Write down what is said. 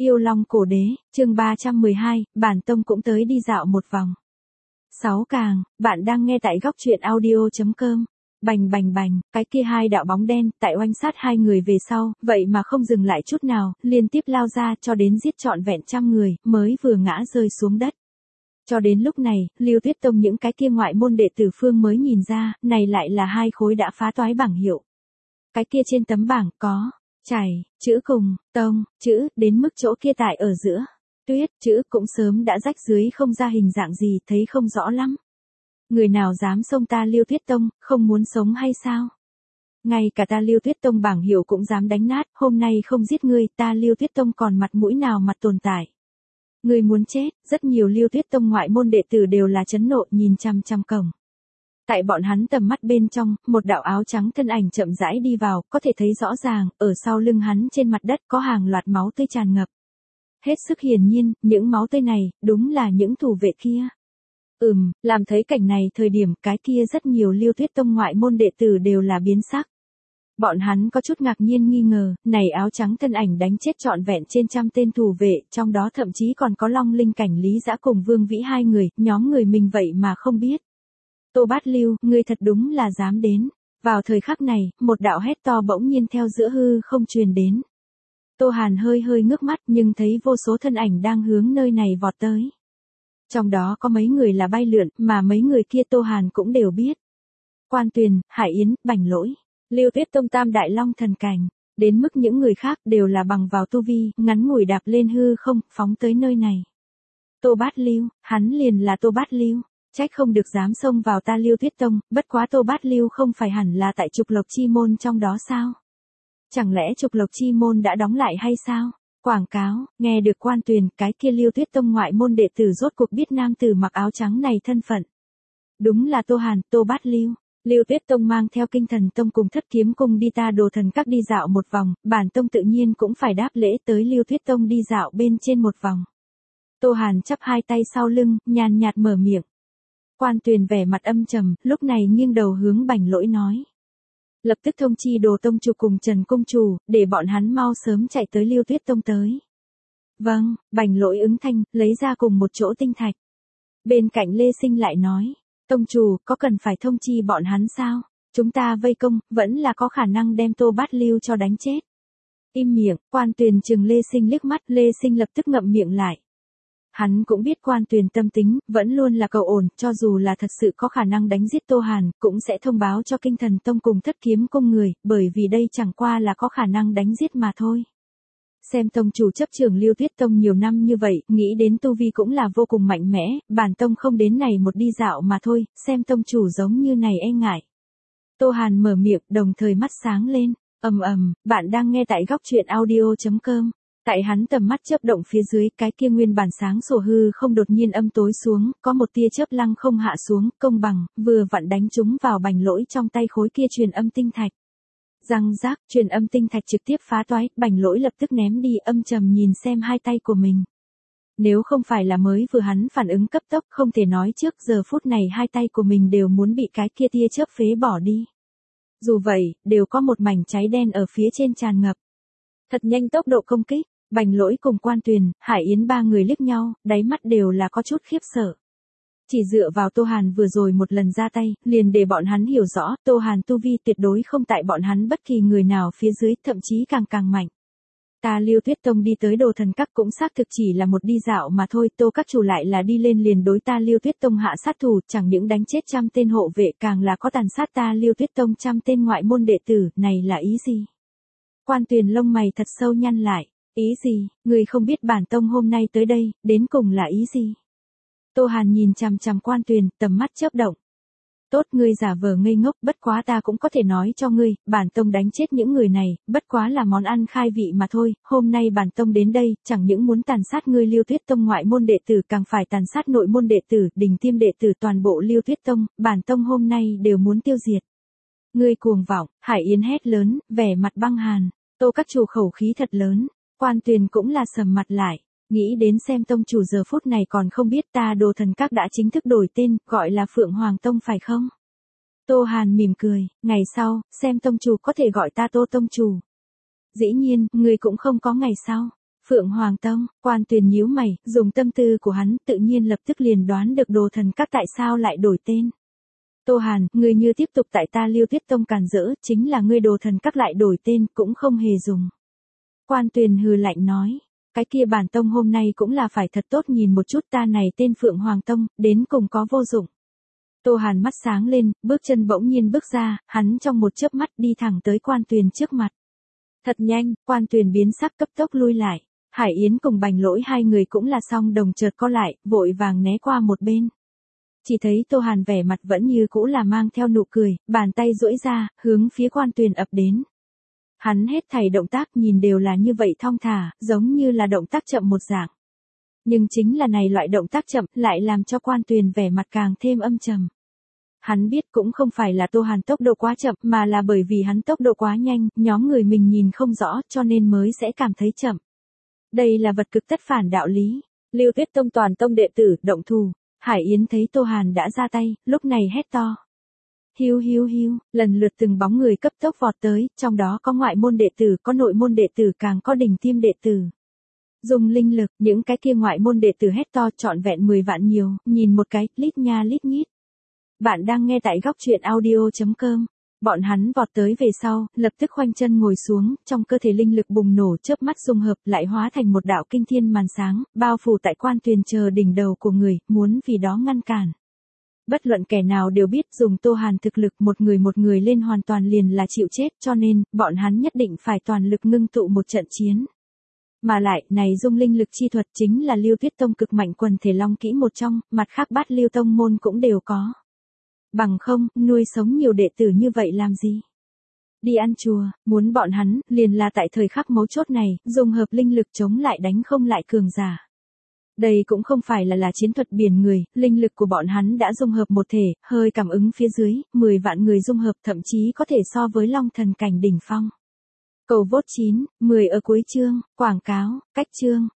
Yêu Long Cổ Đế, chương 312, bản tông cũng tới đi dạo một vòng. 6 càng, bạn đang nghe tại góc truyện audio.com. Bành bành bành, cái kia hai đạo bóng đen, tại oanh sát hai người về sau, vậy mà không dừng lại chút nào, liên tiếp lao ra cho đến giết trọn vẹn trăm người, mới vừa ngã rơi xuống đất. Cho đến lúc này, Lưu Tuyết Tông những cái kia ngoại môn đệ tử phương mới nhìn ra, này lại là hai khối đã phá toái bảng hiệu. Cái kia trên tấm bảng có chảy, chữ cùng, tông, chữ, đến mức chỗ kia tại ở giữa. Tuyết, chữ cũng sớm đã rách dưới không ra hình dạng gì, thấy không rõ lắm. Người nào dám xông ta Lưu Tuyết Tông, không muốn sống hay sao? Ngay cả ta Lưu Tuyết Tông bảng hiệu cũng dám đánh nát, hôm nay không giết ngươi, ta Lưu Tuyết Tông còn mặt mũi nào mặt tồn tại. Ngươi muốn chết, rất nhiều Lưu Tuyết Tông ngoại môn đệ tử đều là chấn nộ nhìn chằm chằm cổng. Tại bọn hắn tầm mắt bên trong, một đạo áo trắng thân ảnh chậm rãi đi vào, có thể thấy rõ ràng, ở sau lưng hắn trên mặt đất có hàng loạt máu tươi tràn ngập. Hết sức hiển nhiên, những máu tươi này, đúng là những thủ vệ kia. Làm thấy cảnh này thời điểm cái kia rất nhiều Lưu Tuyết Tông ngoại môn đệ tử đều là biến sắc. Bọn hắn có chút ngạc nhiên nghi ngờ, này áo trắng thân ảnh đánh chết trọn vẹn trên trăm tên thủ vệ, trong đó thậm chí còn có Long Linh Cảnh Lý Dã cùng Vương Vĩ hai người, nhóm người mình vậy mà không biết. Tô Bát Lưu, ngươi thật đúng là dám đến. Vào thời khắc này, một đạo hét to bỗng nhiên theo giữa hư không truyền đến. Tô Hàn hơi hơi ngước mắt nhưng thấy vô số thân ảnh đang hướng nơi này vọt tới. Trong đó có mấy người là bay lượn, mà mấy người kia Tô Hàn cũng đều biết. Quan Tuyền, Hải Yến, Bành Lỗi, Lưu Tuyết Tông Tam Đại Long Thần Cảnh, đến mức những người khác đều là bằng vào tu vi, ngắn ngủi đạp lên hư không, phóng tới nơi này. Tô Bát Lưu, hắn liền là Tô Bát Lưu. Trách không được dám xông vào ta Lưu Tuyết Tông, bất quá Tô Bát Lưu không phải hẳn là tại Trục Lộc Chi Môn trong đó sao? Chẳng lẽ Trục Lộc Chi Môn đã đóng lại hay sao? Quảng cáo, nghe được Quan Tuyền, cái kia Lưu Tuyết Tông ngoại môn đệ tử rốt cuộc biết nam tử mặc áo trắng này thân phận. Đúng là Tô Hàn, Tô Bát Lưu. Lưu Tuyết Tông mang theo Kinh Thần Tông cùng Thất Kiếm Cung đi ta Đồ Thần Các đi dạo một vòng, bản tông tự nhiên cũng phải đáp lễ tới Lưu Tuyết Tông đi dạo bên trên một vòng. Tô Hàn chắp hai tay sau lưng, nhàn nhạt mở miệng. Quan Tuyền vẻ mặt âm trầm, lúc này nghiêng đầu hướng Bành Lỗi nói. Lập tức thông chi Đồ Tông chủ cùng Trần Cung chủ, để bọn hắn mau sớm chạy tới Lưu Tuyết Tông tới. Vâng, Bành Lỗi ứng thanh, lấy ra cùng một chỗ tinh thạch. Bên cạnh Lê Sinh lại nói, Tông chủ, có cần phải thông chi bọn hắn sao? Chúng ta vây công, vẫn là có khả năng đem Tô Bát Lưu cho đánh chết. Im miệng, Quan Tuyền chừng Lê Sinh liếc mắt, Lê Sinh lập tức ngậm miệng lại. Hắn cũng biết Quan Tuyền tâm tính, vẫn luôn là cầu ổn, cho dù là thật sự có khả năng đánh giết Tô Hàn, cũng sẽ thông báo cho Kinh Thần Tông cùng Thất Kiếm Cung người, bởi vì đây chẳng qua là có khả năng đánh giết mà thôi. Xem tông chủ chấp trưởng Lưu Tuyết Tông nhiều năm như vậy, nghĩ đến tu vi cũng là vô cùng mạnh mẽ, bản tông không đến này một đi dạo mà thôi, xem tông chủ giống như này e ngại. Tô Hàn mở miệng, đồng thời mắt sáng lên, bạn đang nghe tại góc truyện audio.com. Tại hắn tầm mắt chớp động phía dưới, cái kia nguyên bản sáng sủa hư không đột nhiên âm tối xuống, có một tia chớp lăng không hạ xuống, công bằng, vừa vặn đánh trúng vào Bành Lỗi trong tay khối kia truyền âm tinh thạch. Răng rác, truyền âm tinh thạch trực tiếp phá toái, Bành Lỗi lập tức ném đi, âm trầm nhìn xem hai tay của mình. Nếu không phải là mới vừa hắn phản ứng cấp tốc, không thể nói trước giờ phút này hai tay của mình đều muốn bị cái kia tia chớp phế bỏ đi. Dù vậy, đều có một mảnh cháy đen ở phía trên tràn ngập. Thật nhanh tốc độ công kích. Bành Lỗi cùng Quan Tuyền, Hải Yến ba người liếc nhau, đáy mắt đều là có chút khiếp sợ. Chỉ dựa vào Tô Hàn vừa rồi một lần ra tay, liền để bọn hắn hiểu rõ, Tô Hàn tu vi tuyệt đối không tại bọn hắn bất kỳ người nào phía dưới, thậm chí càng mạnh. Ta Lưu Tuyết Tông đi tới Đồ Thần Các cũng xác thực chỉ là một đi dạo mà thôi, Tô các chủ lại là đi lên liền đối ta Lưu Tuyết Tông hạ sát thủ, chẳng những đánh chết trăm tên hộ vệ, càng là có tàn sát ta Lưu Tuyết Tông trăm tên ngoại môn đệ tử, này là ý gì? Quan Tuyền lông mày thật sâu nhăn lại. Ý gì, người không biết bản tông hôm nay tới đây, đến cùng là ý gì? Tô Hàn nhìn chằm chằm Quan Tuyền, tầm mắt chớp động. Tốt, ngươi giả vờ ngây ngốc, bất quá ta cũng có thể nói cho ngươi, bản tông đánh chết những người này, bất quá là món ăn khai vị mà thôi, hôm nay bản tông đến đây, chẳng những muốn tàn sát ngươi Lưu Tuyết Tông ngoại môn đệ tử, càng phải tàn sát nội môn đệ tử, đình tiêm đệ tử toàn bộ Lưu Tuyết Tông, bản tông hôm nay đều muốn tiêu diệt. Ngươi cuồng vọng, Hải Yến hét lớn, vẻ mặt băng hàn, Tô các chủ khẩu khí thật lớn. Quan Tuyền cũng là sầm mặt lại, nghĩ đến xem tông chủ giờ phút này còn không biết ta Đồ Thần Các đã chính thức đổi tên, gọi là Phượng Hoàng Tông phải không? Tô Hàn mỉm cười, ngày sau, xem tông chủ có thể gọi ta Tô tông chủ. Dĩ nhiên, người cũng không có ngày sau. Phượng Hoàng Tông, Quan Tuyền nhíu mày, dùng tâm tư của hắn tự nhiên lập tức liền đoán được đồ thần các tại sao lại đổi tên. Tô Hàn, ngươi như tiếp tục tại ta Liêu Tuyết Tông càn rỡ, chính là ngươi đồ thần các lại đổi tên cũng không hề dùng. Quan Tuyền hừ lạnh nói, cái kia bản tông hôm nay cũng là phải thật tốt nhìn một chút, ta này tên Phượng Hoàng Tông, đến cùng có vô dụng. Tô Hàn mắt sáng lên, bước chân bỗng nhiên bước ra, hắn trong một chớp mắt đi thẳng tới Quan Tuyền trước mặt. Thật nhanh, Quan Tuyền biến sắc cấp tốc lui lại. Hải Yến cùng Bành Lỗi hai người cũng là song đồng chợt co lại, vội vàng né qua một bên. Chỉ thấy Tô Hàn vẻ mặt vẫn như cũ là mang theo nụ cười, bàn tay duỗi ra, hướng phía Quan Tuyền ập đến. Hắn hết thảy động tác nhìn đều là như vậy thong thả, giống như là động tác chậm một dạng. Nhưng chính là này loại động tác chậm lại làm cho Quan Tuyền vẻ mặt càng thêm âm trầm. Hắn biết cũng không phải là Tô Hàn tốc độ quá chậm mà là bởi vì hắn tốc độ quá nhanh, nhóm người mình nhìn không rõ cho nên mới sẽ cảm thấy chậm. Đây là vật cực tất phản đạo lý. Liêu Tuyết Tông toàn tông đệ tử, động thủ. Hải Yến thấy Tô Hàn đã ra tay, lúc này hét to. Hiu hiu hiu, lần lượt từng bóng người cấp tốc vọt tới, trong đó có ngoại môn đệ tử, có nội môn đệ tử, càng có đỉnh tiêm đệ tử. Dùng linh lực, những cái kia ngoại môn đệ tử hét to trọn vẹn 10 vạn nhiều, nhìn một cái, lít nha lít nhít. Bạn đang nghe tại góc truyện audio.com. Bọn hắn vọt tới về sau, lập tức khoanh chân ngồi xuống, trong cơ thể linh lực bùng nổ chớp mắt dung hợp lại hóa thành một đạo kinh thiên màn sáng, bao phủ tại Quan Tuyền chờ đỉnh đầu của người, muốn vì đó ngăn cản. Bất luận kẻ nào đều biết dùng Tô Hàn thực lực một người lên hoàn toàn liền là chịu chết, cho nên, bọn hắn nhất định phải toàn lực ngưng tụ một trận chiến. Mà lại, này dung linh lực chi thuật chính là Liêu Tuyết Tông cực mạnh quần thể long kỹ một trong, mặt khác Bát Liêu Tông môn cũng đều có. Bằng không, nuôi sống nhiều đệ tử như vậy làm gì? Đi ăn chùa, muốn bọn hắn, liền là tại thời khắc mấu chốt này, dùng hợp linh lực chống lại đánh không lại cường giả. Đây cũng không phải là chiến thuật biển người, linh lực của bọn hắn đã dung hợp một thể, hơi cảm ứng phía dưới, 10 vạn người dung hợp thậm chí có thể so với long thần cảnh đỉnh phong. Cầu vote 9, 10 ở cuối chương, quảng cáo, cách chương.